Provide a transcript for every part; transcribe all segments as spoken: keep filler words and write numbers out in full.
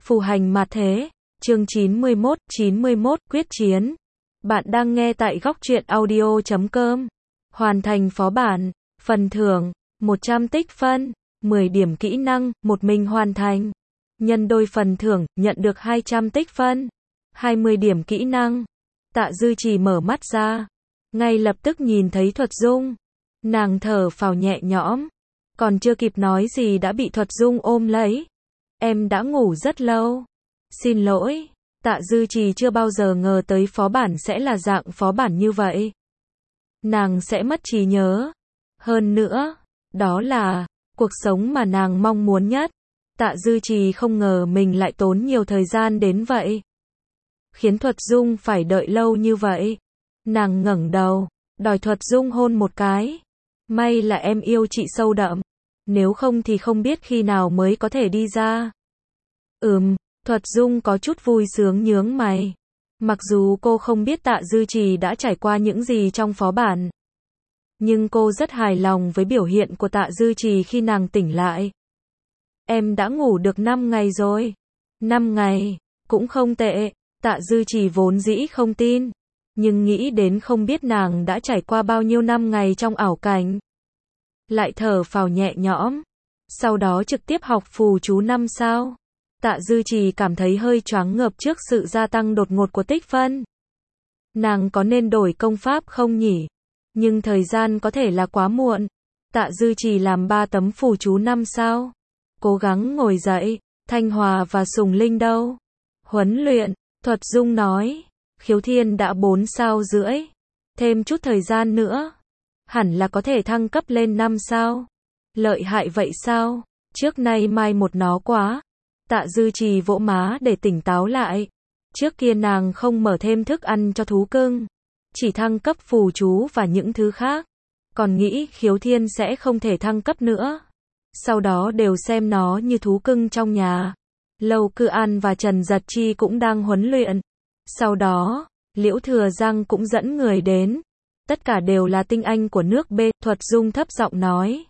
Phù hành mà thế, chương chín mươi mốt, chín mươi mốt, quyết chiến. Bạn đang nghe tại góc truyện audio chấm com. Hoàn thành phó bản, phần thưởng, một trăm tích phân, mười điểm kỹ năng, một mình hoàn thành. Nhân đôi phần thưởng, nhận được hai trăm tích phân, hai mươi điểm kỹ năng. Tạ Dư Trì mở mắt ra, ngay lập tức nhìn thấy Thuật Dung. Nàng thở phào nhẹ nhõm, còn chưa kịp nói gì đã bị Thuật Dung ôm lấy. Em đã ngủ rất lâu. Xin lỗi, Tạ Dư Trì chưa bao giờ ngờ tới phó bản sẽ là dạng phó bản như vậy. Nàng sẽ mất trí nhớ. Hơn nữa, đó là cuộc sống mà nàng mong muốn nhất. Tạ Dư Trì không ngờ mình lại tốn nhiều thời gian đến vậy, khiến Thuật Dung phải đợi lâu như vậy. Nàng ngẩng đầu, đòi Thuật Dung hôn một cái. May là em yêu chị sâu đậm, nếu không thì không biết khi nào mới có thể đi ra. Ừm, Thuật Dung có chút vui sướng nhướng mày. Mặc dù cô không biết Tạ Dư Trì đã trải qua những gì trong phó bản, nhưng cô rất hài lòng với biểu hiện của Tạ Dư Trì khi nàng tỉnh lại. Em đã ngủ được năm ngày rồi. năm ngày, cũng không tệ. Tạ Dư Trì vốn dĩ không tin, nhưng nghĩ đến không biết nàng đã trải qua bao nhiêu năm ngày trong ảo cảnh, lại thở phào nhẹ nhõm. Sau đó trực tiếp học phù chú năm sao. Tạ Dư Trì cảm thấy hơi choáng ngợp trước sự gia tăng đột ngột của tích phân. Nàng có nên đổi công pháp không nhỉ? Nhưng thời gian có thể là quá muộn. Tạ Dư Trì làm ba tấm phù chú năm sao. Cố gắng ngồi dậy. Thanh Hòa và Sùng Linh đâu? Huấn luyện. Thuật Dung nói. Khiếu Thiên đã bốn sao rưỡi. Thêm chút thời gian nữa, hẳn là có thể thăng cấp lên năm sao. Lợi hại vậy sao? Trước nay mai một nó quá. Tạ Dư Trì vỗ má để tỉnh táo lại. Trước kia nàng không mở thêm thức ăn cho thú cưng, chỉ thăng cấp phù chú và những thứ khác. Còn nghĩ Khiếu Thiên sẽ không thể thăng cấp nữa. Sau đó đều xem nó như thú cưng trong nhà. Lâu Cư An và Trần Giật Chi cũng đang huấn luyện. Sau đó, Liễu Thừa Giang cũng dẫn người đến. Tất cả đều là tinh anh của nước B. Thuật Dung thấp giọng nói.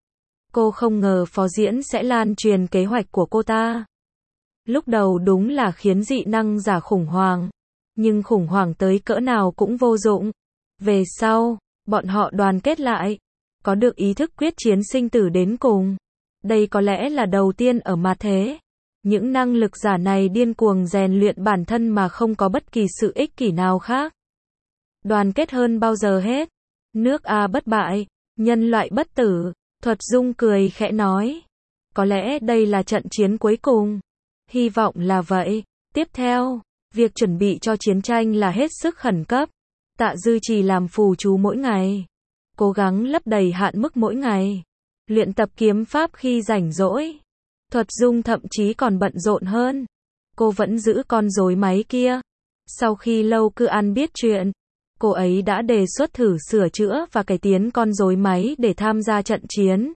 Cô không ngờ phó diễn sẽ lan truyền kế hoạch của cô ta. Lúc đầu đúng là khiến dị năng giả khủng hoảng, nhưng khủng hoảng tới cỡ nào cũng vô dụng. Về sau, bọn họ đoàn kết lại, có được ý thức quyết chiến sinh tử đến cùng. Đây có lẽ là đầu tiên ở mặt thế. Những năng lực giả này điên cuồng rèn luyện bản thân mà không có bất kỳ sự ích kỷ nào khác. Đoàn kết hơn bao giờ hết. Nước A bất bại, nhân loại bất tử. Thuật Dung cười khẽ nói. Có lẽ đây là trận chiến cuối cùng. Hy vọng là vậy. Tiếp theo, việc chuẩn bị cho chiến tranh là hết sức khẩn cấp. Tạ Dư Trì làm phù chú mỗi ngày, cố gắng lấp đầy hạn mức mỗi ngày, luyện tập kiếm pháp khi rảnh rỗi. Thuật Dung thậm chí còn bận rộn hơn. Cô vẫn giữ con rối máy kia. Sau khi Lâu Cư An biết chuyện, cô ấy đã đề xuất thử sửa chữa và cải tiến con rối máy để tham gia trận chiến.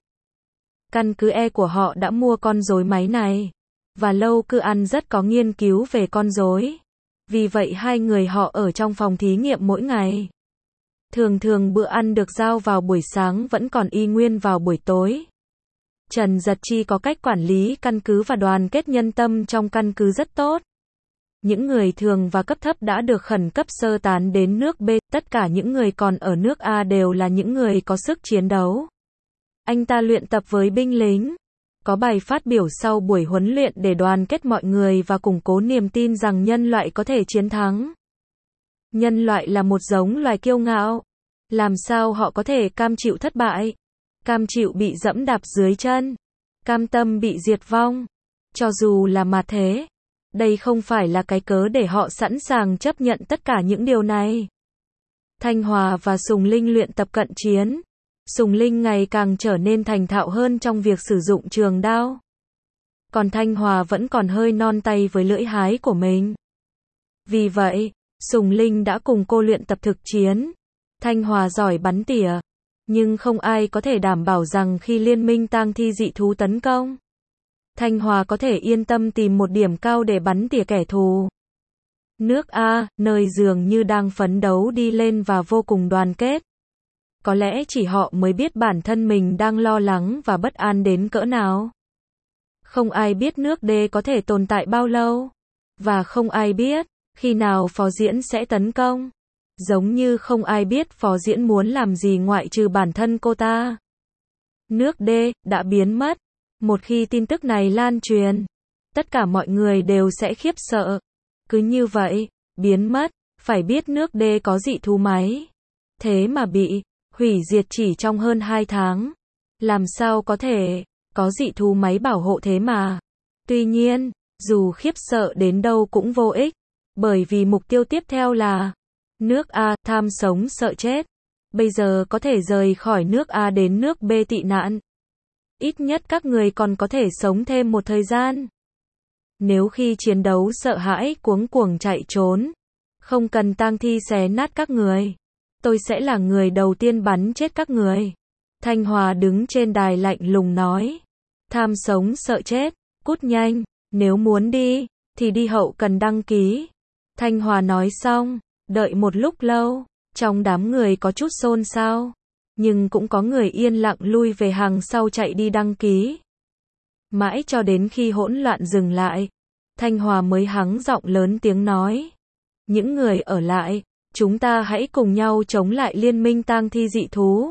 Căn cứ E của họ đã mua con rối máy này, và Lâu Cư An rất có nghiên cứu về con rối. Vì vậy hai người họ ở trong phòng thí nghiệm mỗi ngày. Thường thường bữa ăn được giao vào buổi sáng vẫn còn y nguyên vào buổi tối. Trần Giật Chi có cách quản lý căn cứ và đoàn kết nhân tâm trong căn cứ rất tốt. Những người thường và cấp thấp đã được khẩn cấp sơ tán đến nước B, tất cả những người còn ở nước A đều là những người có sức chiến đấu. Anh ta luyện tập với binh lính, có bài phát biểu sau buổi huấn luyện để đoàn kết mọi người và củng cố niềm tin rằng nhân loại có thể chiến thắng. Nhân loại là một giống loài kiêu ngạo. Làm sao họ có thể cam chịu thất bại? Cam chịu bị dẫm đạp dưới chân? Cam tâm bị diệt vong? Cho dù là mặt thế, đây không phải là cái cớ để họ sẵn sàng chấp nhận tất cả những điều này. Thanh Hòa và Sùng Linh luyện tập cận chiến. Sùng Linh ngày càng trở nên thành thạo hơn trong việc sử dụng trường đao. Còn Thanh Hòa vẫn còn hơi non tay với lưỡi hái của mình. Vì vậy, Sùng Linh đã cùng cô luyện tập thực chiến. Thanh Hòa giỏi bắn tỉa, nhưng không ai có thể đảm bảo rằng khi liên minh tang thi dị thú tấn công, Thanh Hòa có thể yên tâm tìm một điểm cao để bắn tỉa kẻ thù. Nước A, nơi dường như đang phấn đấu đi lên và vô cùng đoàn kết. Có lẽ chỉ họ mới biết bản thân mình đang lo lắng và bất an đến cỡ nào. Không ai biết nước D có thể tồn tại bao lâu. Và không ai biết khi nào Phó Diễn sẽ tấn công. Giống như không ai biết Phó Diễn muốn làm gì ngoại trừ bản thân cô ta. Nước D đã biến mất. Một khi tin tức này lan truyền, tất cả mọi người đều sẽ khiếp sợ. Cứ như vậy, biến mất, phải biết nước D có dị thú máy. Thế mà bị hủy diệt chỉ trong hơn hai tháng. Làm sao có thể có dị thú máy bảo hộ thế mà. Tuy nhiên, dù khiếp sợ đến đâu cũng vô ích, bởi vì mục tiêu tiếp theo là nước A tham sống sợ chết. Bây giờ có thể rời khỏi nước A đến nước B tị nạn. Ít nhất các người còn có thể sống thêm một thời gian. Nếu khi chiến đấu sợ hãi cuống cuồng chạy trốn, không cần tang thi xé nát các người, tôi sẽ là người đầu tiên bắn chết các người. Thanh Hòa đứng trên đài lạnh lùng nói. Tham sống sợ chết, cút nhanh, nếu muốn đi, thì đi hậu cần đăng ký. Thanh Hòa nói xong, đợi một lúc lâu, trong đám người có chút xôn xao, nhưng cũng có người yên lặng lui về hàng sau chạy đi đăng ký. Mãi cho đến khi hỗn loạn dừng lại, Thanh Hòa mới hắng giọng lớn tiếng nói. Những người ở lại, chúng ta hãy cùng nhau chống lại liên minh tang thi dị thú.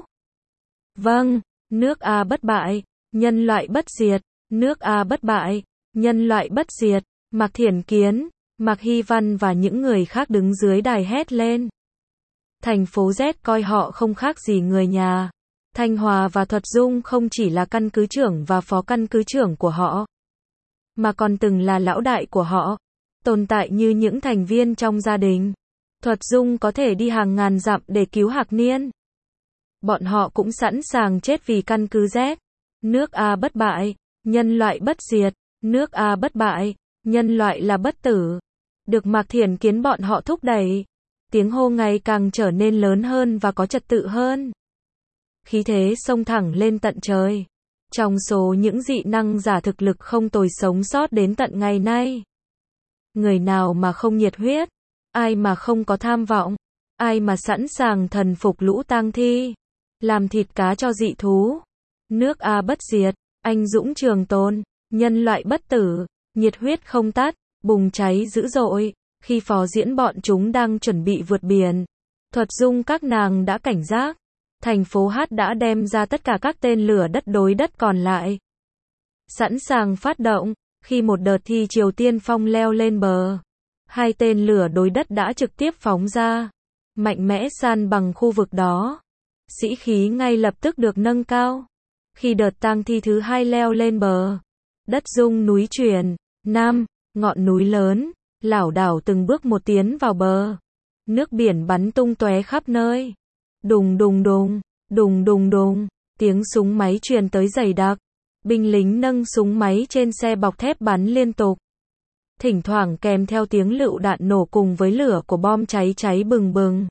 Vâng, nước A bất bại, nhân loại bất diệt, nước A bất bại, nhân loại bất diệt. Mạc Thiển Kiến, Mạc Hy Văn và những người khác đứng dưới đài hét lên. Thành phố Z coi họ không khác gì người nhà. Thanh Hòa và Thuật Dung không chỉ là căn cứ trưởng và phó căn cứ trưởng của họ, mà còn từng là lão đại của họ, tồn tại như những thành viên trong gia đình. Thuật Dung có thể đi hàng ngàn dặm để cứu Hạc Niên. Bọn họ cũng sẵn sàng chết vì căn cứ Z. Nước A bất bại, nhân loại bất diệt, nước A bất bại, nhân loại là bất tử. Được Mạc Thiển Kiến bọn họ thúc đẩy. Tiếng hô ngày càng trở nên lớn hơn và có trật tự hơn. Khí thế xông thẳng lên tận trời. Trong số những dị năng giả thực lực không tồi sống sót đến tận ngày nay, người nào mà không nhiệt huyết, ai mà không có tham vọng, ai mà sẵn sàng thần phục lũ tang thi, làm thịt cá cho dị thú. Nước A bất diệt, anh dũng trường tồn, nhân loại bất tử, nhiệt huyết không tắt, bùng cháy dữ dội. Khi Phó Diễn bọn chúng đang chuẩn bị vượt biển, Thuật Dung các nàng đã cảnh giác. Thành phố H đã đem ra tất cả các tên lửa đất đối đất còn lại, sẵn sàng phát động. Khi một đợt thi Triều Tiên Phong leo lên bờ, hai tên lửa đối đất đã trực tiếp phóng ra, mạnh mẽ san bằng khu vực đó. Sĩ khí ngay lập tức được nâng cao. Khi đợt tang thi thứ hai leo lên bờ, đất rung núi chuyển, nam, ngọn núi lớn, lảo đảo từng bước một tiến vào bờ. Nước biển bắn tung tóe khắp nơi. Đùng đùng đùng, đùng đùng đùng, tiếng súng máy truyền tới dày đặc. Binh lính nâng súng máy trên xe bọc thép bắn liên tục. Thỉnh thoảng kèm theo tiếng lựu đạn nổ cùng với lửa của bom cháy cháy bừng bừng.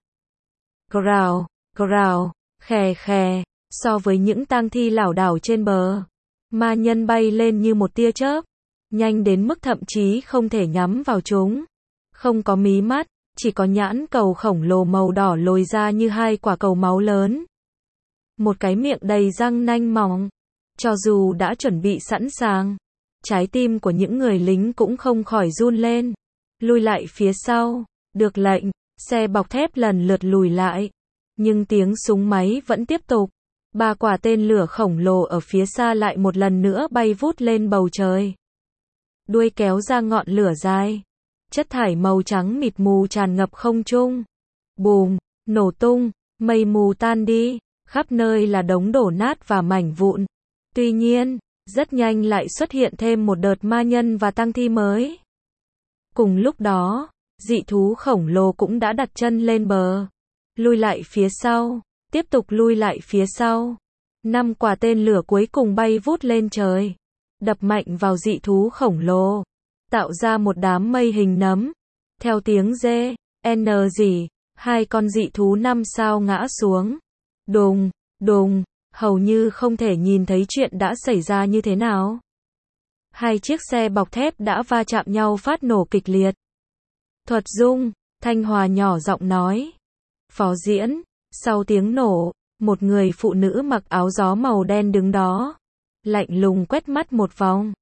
Grào, grào, khè khè, so với những tang thi lảo đảo trên bờ, ma nhân bay lên như một tia chớp, nhanh đến mức thậm chí không thể nhắm vào chúng. Không có mí mắt, chỉ có nhãn cầu khổng lồ màu đỏ lồi ra như hai quả cầu máu lớn. Một cái miệng đầy răng nanh mỏng. Cho dù đã chuẩn bị sẵn sàng, trái tim của những người lính cũng không khỏi run lên. Lùi lại phía sau, được lệnh, xe bọc thép lần lượt lùi lại. Nhưng tiếng súng máy vẫn tiếp tục. Ba quả tên lửa khổng lồ ở phía xa lại một lần nữa bay vút lên bầu trời. Đuôi kéo ra ngọn lửa dài. Chất thải màu trắng mịt mù tràn ngập không trung. Bùm, nổ tung, mây mù tan đi, khắp nơi là đống đổ nát và mảnh vụn. Tuy nhiên, rất nhanh lại xuất hiện thêm một đợt ma nhân và tang thi mới. Cùng lúc đó, dị thú khổng lồ cũng đã đặt chân lên bờ. Lui lại phía sau, tiếp tục lui lại phía sau. Năm quả tên lửa cuối cùng bay vút lên trời, đập mạnh vào dị thú khổng lồ, tạo ra một đám mây hình nấm. Theo tiếng rê, N gì, hai con dị thú năm sao ngã xuống. Đùng, đùng, hầu như không thể nhìn thấy chuyện đã xảy ra như thế nào. Hai chiếc xe bọc thép đã va chạm nhau phát nổ kịch liệt. Thuật Dung, Thanh Hòa nhỏ giọng nói. Phó Diễn, sau tiếng nổ, một người phụ nữ mặc áo gió màu đen đứng đó, lạnh lùng quét mắt một vòng.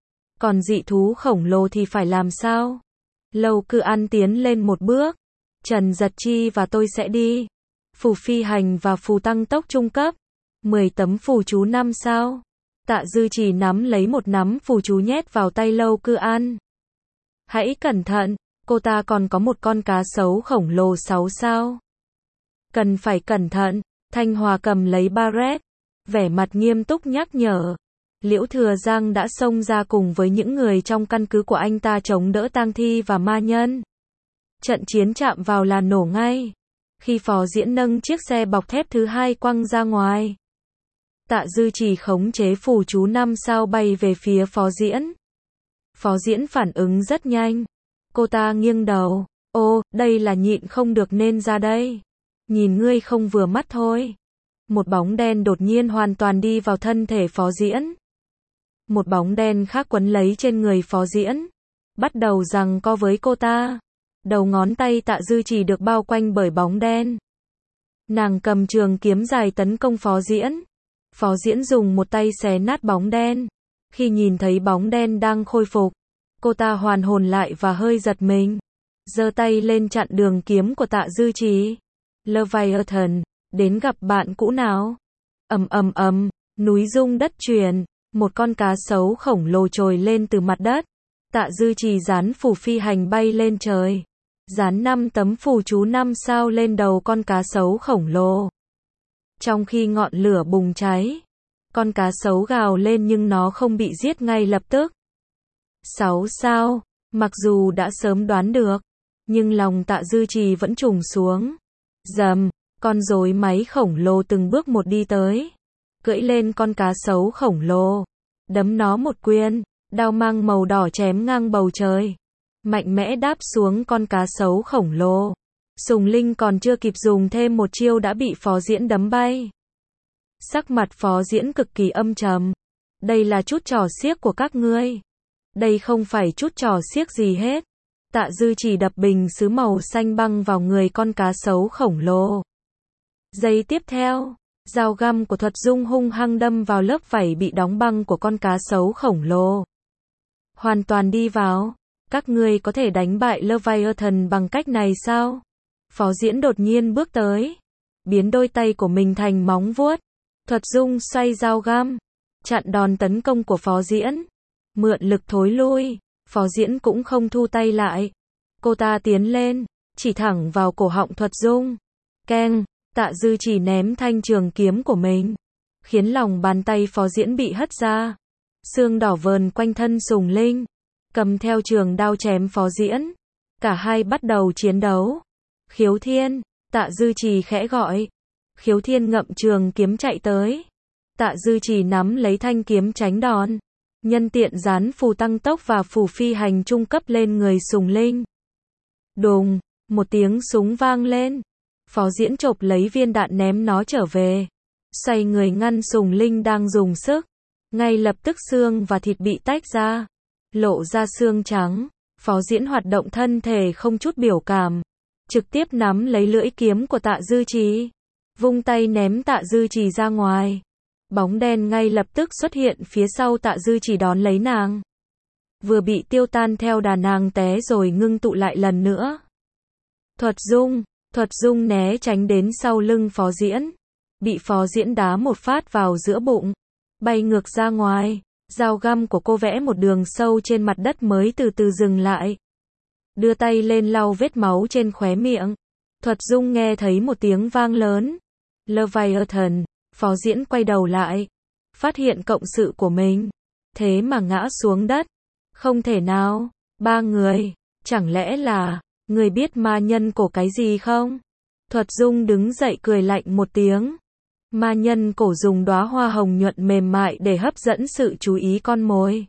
Còn dị thú khổng lồ thì phải làm sao? Lâu Cư An tiến lên một bước. Trần Giật Chi và tôi sẽ đi. Phù phi hành và phù tăng tốc trung cấp. mười tấm phù chú năm sao. Tạ Dư Trì nắm lấy một nắm phù chú nhét vào tay Lâu Cư An. Hãy cẩn thận, cô ta còn có một con cá sấu khổng lồ sáu sao. Cần phải cẩn thận. Thanh Hòa cầm lấy Barret, vẻ mặt nghiêm túc nhắc nhở. Liễu Thừa Giang đã xông ra cùng với những người trong căn cứ của anh ta chống đỡ tang thi và ma nhân. Trận chiến chạm vào là nổ ngay. Khi Phó Diễn nâng chiếc xe bọc thép thứ hai quăng ra ngoài. Tạ Dư Trì khống chế phù chú năm sao bay về phía Phó Diễn. Phó Diễn phản ứng rất nhanh. Cô ta nghiêng đầu. Ô, đây là nhịn không được nên ra đây. Nhìn ngươi không vừa mắt thôi. Một bóng đen đột nhiên hoàn toàn đi vào thân thể Phó Diễn. Một bóng đen khác quấn lấy trên người Phó Diễn. Bắt đầu giằng co với cô ta. Đầu ngón tay Tạ Dư Trì được bao quanh bởi bóng đen. Nàng cầm trường kiếm dài tấn công Phó Diễn. Phó Diễn dùng một tay xé nát bóng đen. Khi nhìn thấy bóng đen đang khôi phục, cô ta hoàn hồn lại và hơi giật mình. Giơ tay lên chặn đường kiếm của Tạ Dư Trì. Leviathan, đến gặp bạn cũ nào. Ầm ầm ầm, núi rung đất chuyển, một con cá sấu khổng lồ trồi lên từ mặt đất. Tạ Dư Trì dán phù phi hành bay lên trời. Dán năm tấm phù chú năm sao lên đầu con cá sấu khổng lồ. Trong khi ngọn lửa bùng cháy, con cá sấu gào lên nhưng nó không bị giết ngay lập tức. Sáu sao, mặc dù đã sớm đoán được, nhưng lòng Tạ Dư Trì vẫn trùng xuống. Rầm, con rối máy khổng lồ từng bước một đi tới, cưỡi lên con cá sấu khổng lồ, đấm nó một quyền, đao mang màu đỏ chém ngang bầu trời, mạnh mẽ đáp xuống con cá sấu khổng lồ. Sùng Linh còn chưa kịp dùng thêm một chiêu đã bị Phó Diễn đấm bay. Sắc mặt Phó Diễn cực kỳ âm trầm. Đây là chút trò xiếc của các ngươi. Đây không phải chút trò xiếc gì hết. Tạ Dư Trì đập bình sứ màu xanh băng vào người con cá sấu khổng lồ. Giây tiếp theo, dao găm của Thuật Dung hung hăng đâm vào lớp vảy bị đóng băng của con cá sấu khổng lồ. Hoàn toàn đi vào. Các ngươi có thể đánh bại Leviathan bằng cách này sao? Phó Diễn đột nhiên bước tới, biến đôi tay của mình thành móng vuốt. Thuật Dung xoay dao găm, chặn đòn tấn công của Phó Diễn. Mượn lực thối lui, Phó Diễn cũng không thu tay lại. Cô ta tiến lên, chỉ thẳng vào cổ họng Thuật Dung. Keng, Tạ Dư Trì ném thanh trường kiếm của mình, khiến lòng bàn tay Phó Diễn bị hất ra. Xương đỏ vờn quanh thân Sùng Linh, cầm theo trường đao chém Phó Diễn. Cả hai bắt đầu chiến đấu. Khiếu Thiên, Tạ Dư Trì khẽ gọi. Khiếu Thiên ngậm trường kiếm chạy tới. Tạ Dư Trì nắm lấy thanh kiếm tránh đòn. Nhân tiện dán phù tăng tốc và phù phi hành trung cấp lên người Sùng Linh. Đùng, một tiếng súng vang lên. Phó Diễn chộp lấy viên đạn ném nó trở về. Xoay người ngăn Sùng Linh đang dùng sức. Ngay lập tức xương và thịt bị tách ra, lộ ra xương trắng. Phó Diễn hoạt động thân thể không chút biểu cảm, trực tiếp nắm lấy lưỡi kiếm của Tạ Dư Trì, vung tay ném Tạ Dư Trì ra ngoài. Bóng đen ngay lập tức xuất hiện phía sau Tạ Dư Trì đón lấy nàng. Vừa bị tiêu tan theo đà nàng té rồi ngưng tụ lại lần nữa. Thuật Dung, Thuật Dung né tránh đến sau lưng Phó Diễn, bị Phó Diễn đá một phát vào giữa bụng, bay ngược ra ngoài. Dao găm của cô vẽ một đường sâu trên mặt đất mới từ từ dừng lại. Đưa tay lên lau vết máu trên khóe miệng. Thuật Dung nghe thấy một tiếng vang lớn. Leviathan, Phó Diễn quay đầu lại, phát hiện cộng sự của mình, thế mà ngã xuống đất. Không thể nào, ba người, chẳng lẽ là, người biết ma nhân cổ cái gì không? Thuật Dung đứng dậy cười lạnh một tiếng. Ma nhân cổ dùng đóa hoa hồng nhuận mềm mại để hấp dẫn sự chú ý con mồi.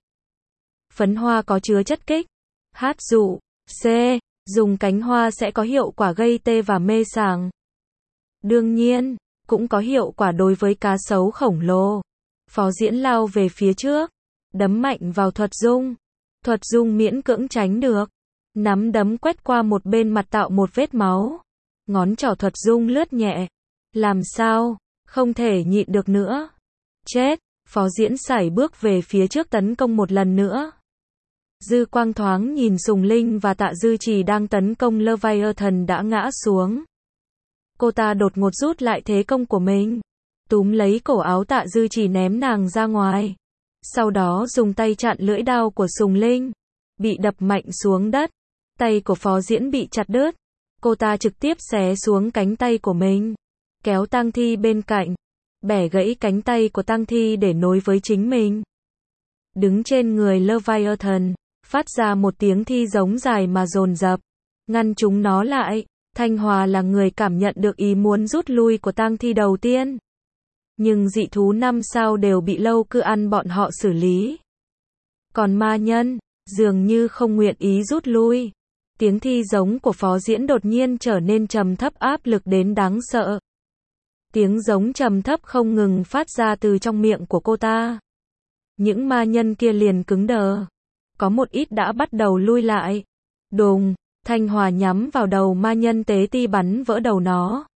Phấn hoa có chứa chất kích, hát dụ, C, dùng cánh hoa sẽ có hiệu quả gây tê và mê sảng. Đương nhiên, cũng có hiệu quả đối với cá sấu khổng lồ. Phó Diễn lao về phía trước, đấm mạnh vào Thuật Dung. Thuật Dung miễn cưỡng tránh được, nắm đấm quét qua một bên mặt tạo một vết máu. Ngón trỏ Thuật Dung lướt nhẹ. Làm sao? Không thể nhịn được nữa. Chết, Phó Diễn sải bước về phía trước tấn công một lần nữa. Dư quang thoáng nhìn Sùng Linh và Tạ Dư Trì đang tấn công Leviathan đã ngã xuống. Cô ta đột ngột rút lại thế công của mình, túm lấy cổ áo Tạ Dư Trì ném nàng ra ngoài. Sau đó dùng tay chặn lưỡi đao của Sùng Linh, bị đập mạnh xuống đất. Tay của Phó Diễn bị chặt đứt. Cô ta trực tiếp xé xuống cánh tay của mình, kéo tang thi bên cạnh, bẻ gãy cánh tay của tang thi để nối với chính mình. Đứng trên người Leviathan, phát ra một tiếng thi giống dài mà dồn dập, ngăn chúng nó lại. Thanh Hòa là người cảm nhận được ý muốn rút lui của tang thi đầu tiên. Nhưng dị thú năm sao đều bị Lâu Cư ăn bọn họ xử lý. Còn ma nhân, dường như không nguyện ý rút lui. Tiếng thi giống của Phó Diễn đột nhiên trở nên trầm thấp áp lực đến đáng sợ. Tiếng giống trầm thấp không ngừng phát ra từ trong miệng của cô ta. Những ma nhân kia liền cứng đờ. Có một ít đã bắt đầu lui lại. Đùng, Thanh Hòa nhắm vào đầu ma nhân tế ti bắn vỡ đầu nó.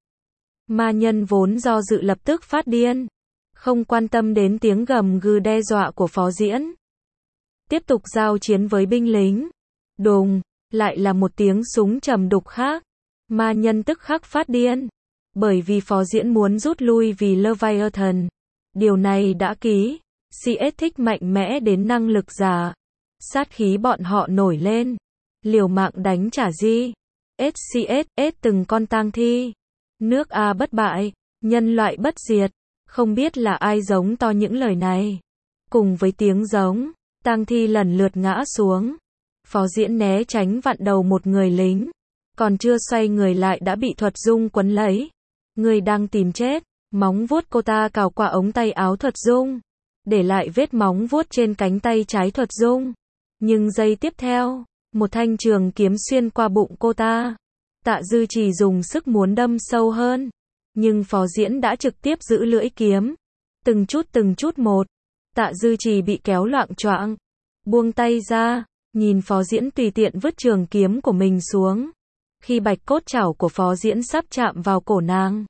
Ma nhân vốn do dự lập tức phát điên. Không quan tâm đến tiếng gầm gừ đe dọa của Phó Diễn. Tiếp tục giao chiến với binh lính. Đùng, lại là một tiếng súng trầm đục khác. Ma nhân tức khắc phát điên. Bởi vì Phó Diễn muốn rút lui vì Leviathan. Điều này đã ký. xê ét thích mạnh mẽ đến năng lực giả. Sát khí bọn họ nổi lên. Liều mạng đánh trả Di. ét xê ét, ét từng con tang thi. Nước A bất bại, nhân loại bất diệt. Không biết là ai giống to những lời này. Cùng với tiếng giống, tang thi lần lượt ngã xuống. Phó Diễn né tránh vặn đầu một người lính. Còn chưa xoay người lại đã bị Thuật Dung quấn lấy. Người đang tìm chết. Móng vuốt cô ta cào qua ống tay áo Thuật Dung, để lại vết móng vuốt trên cánh tay trái Thuật Dung. Nhưng giây tiếp theo, một thanh trường kiếm xuyên qua bụng cô ta. Tạ Dư Trì dùng sức muốn đâm sâu hơn, nhưng Phó Diễn đã trực tiếp giữ lưỡi kiếm. Từng chút từng chút một, Tạ Dư Trì bị kéo loạng choạng, buông tay ra, nhìn Phó Diễn tùy tiện vứt trường kiếm của mình xuống. Khi bạch cốt chảo của Phó Diễn sắp chạm vào cổ nàng,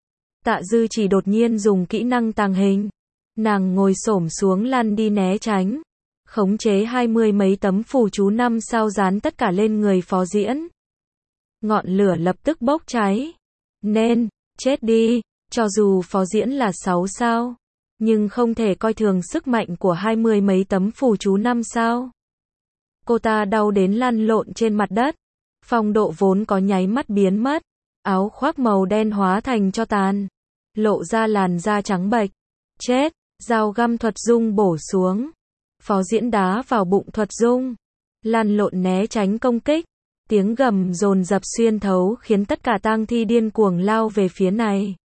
Tạ Dư Trì đột nhiên dùng kỹ năng tàng hình. Nàng ngồi xổm xuống lăn đi né tránh, khống chế hai mươi mấy tấm phù chú năm sao dán tất cả lên người Phó Diễn. Ngọn lửa lập tức bốc cháy. Nên, chết đi, cho dù Phó Diễn là sáu sao, nhưng không thể coi thường sức mạnh của hai mươi mấy tấm phù chú năm sao. Cô ta đau đến lăn lộn trên mặt đất. Phong độ vốn có nháy mắt biến mất. Áo khoác màu đen hóa thành tro tàn, lộ ra làn da trắng bệch. Chết, dao găm Thuật Dung bổ xuống. Phó Diễn đá vào bụng Thuật Dung, lăn lộn né tránh công kích. Tiếng gầm dồn dập xuyên thấu khiến tất cả tang thi điên cuồng lao về phía này.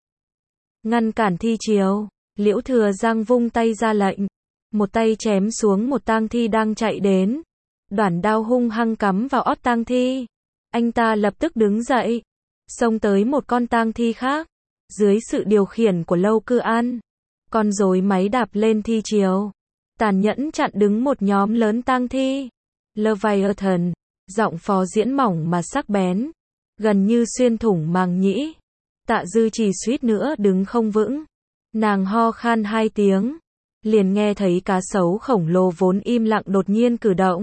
Ngăn cản thi chiều, Liễu Thừa Giang vung tay ra lệnh. Một tay chém xuống một tang thi đang chạy đến. Đoản đao hung hăng cắm vào ót tang thi. Anh ta lập tức đứng dậy, xông tới một con tang thi khác. Dưới sự điều khiển của Lâu Cư An, con rối máy đạp lên thi chiều, tàn nhẫn chặn đứng một nhóm lớn tang thi. Leviathan, giọng Phó Diễn mỏng mà sắc bén, gần như xuyên thủng màng nhĩ. Tạ Dư Trì suýt nữa đứng không vững. Nàng ho khan hai tiếng, liền nghe thấy cá sấu khổng lồ vốn im lặng đột nhiên cử động.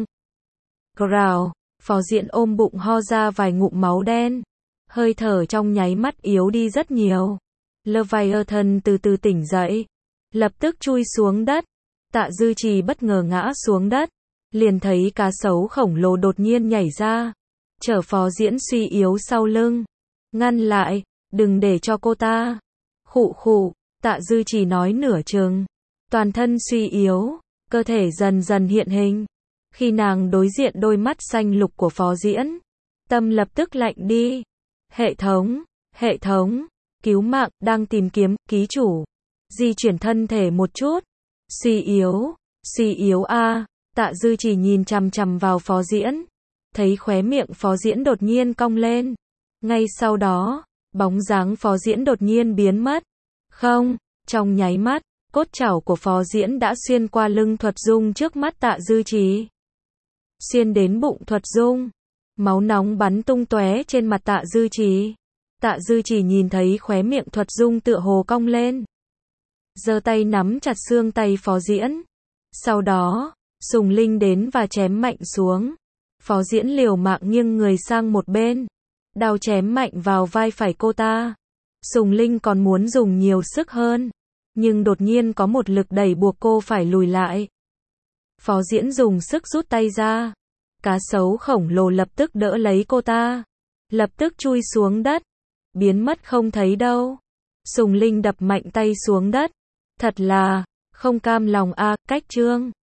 Growl, Phó Diễn ôm bụng ho ra vài ngụm máu đen. Hơi thở trong nháy mắt yếu đi rất nhiều. Leviathan từ từ tỉnh dậy, lập tức chui xuống đất. Tạ Dư Trì bất ngờ ngã xuống đất, liền thấy cá sấu khổng lồ đột nhiên nhảy ra, chở Phó Diễn suy yếu sau lưng. Ngăn lại, đừng để cho cô ta. Khụ khụ, Tạ Dư Trì nói nửa chừng. Toàn thân suy yếu, cơ thể dần dần hiện hình. Khi nàng đối diện đôi mắt xanh lục của Phó Diễn, tâm lập tức lạnh đi. Hệ thống, hệ thống, cứu mạng, đang tìm kiếm, ký chủ. Di chuyển thân thể một chút. Suy yếu, suy yếu a. Tạ Dư Trì nhìn chằm chằm vào Phó Diễn, thấy khóe miệng Phó Diễn đột nhiên cong lên. Ngay sau đó, bóng dáng Phó Diễn đột nhiên biến mất. Không, trong nháy mắt, cốt chảo của Phó Diễn đã xuyên qua lưng Thuật Dung trước mắt Tạ Dư Trì, xuyên đến bụng Thuật Dung. Máu nóng bắn tung tóe trên mặt Tạ Dư Trì. Tạ Dư Trì nhìn thấy khóe miệng Thuật Dung tựa hồ cong lên, giơ tay nắm chặt xương tay Phó Diễn. Sau đó, Sùng Linh đến và chém mạnh xuống. Phó Diễn liều mạng nghiêng người sang một bên. Đao chém mạnh vào vai phải cô ta. Sùng Linh còn muốn dùng nhiều sức hơn. Nhưng đột nhiên có một lực đẩy buộc cô phải lùi lại. Phó Diễn dùng sức rút tay ra. Cá sấu khổng lồ lập tức đỡ lấy cô ta. Lập tức chui xuống đất. Biến mất không thấy đâu. Sùng Linh đập mạnh tay xuống đất. Thật là không cam lòng a, cách trương.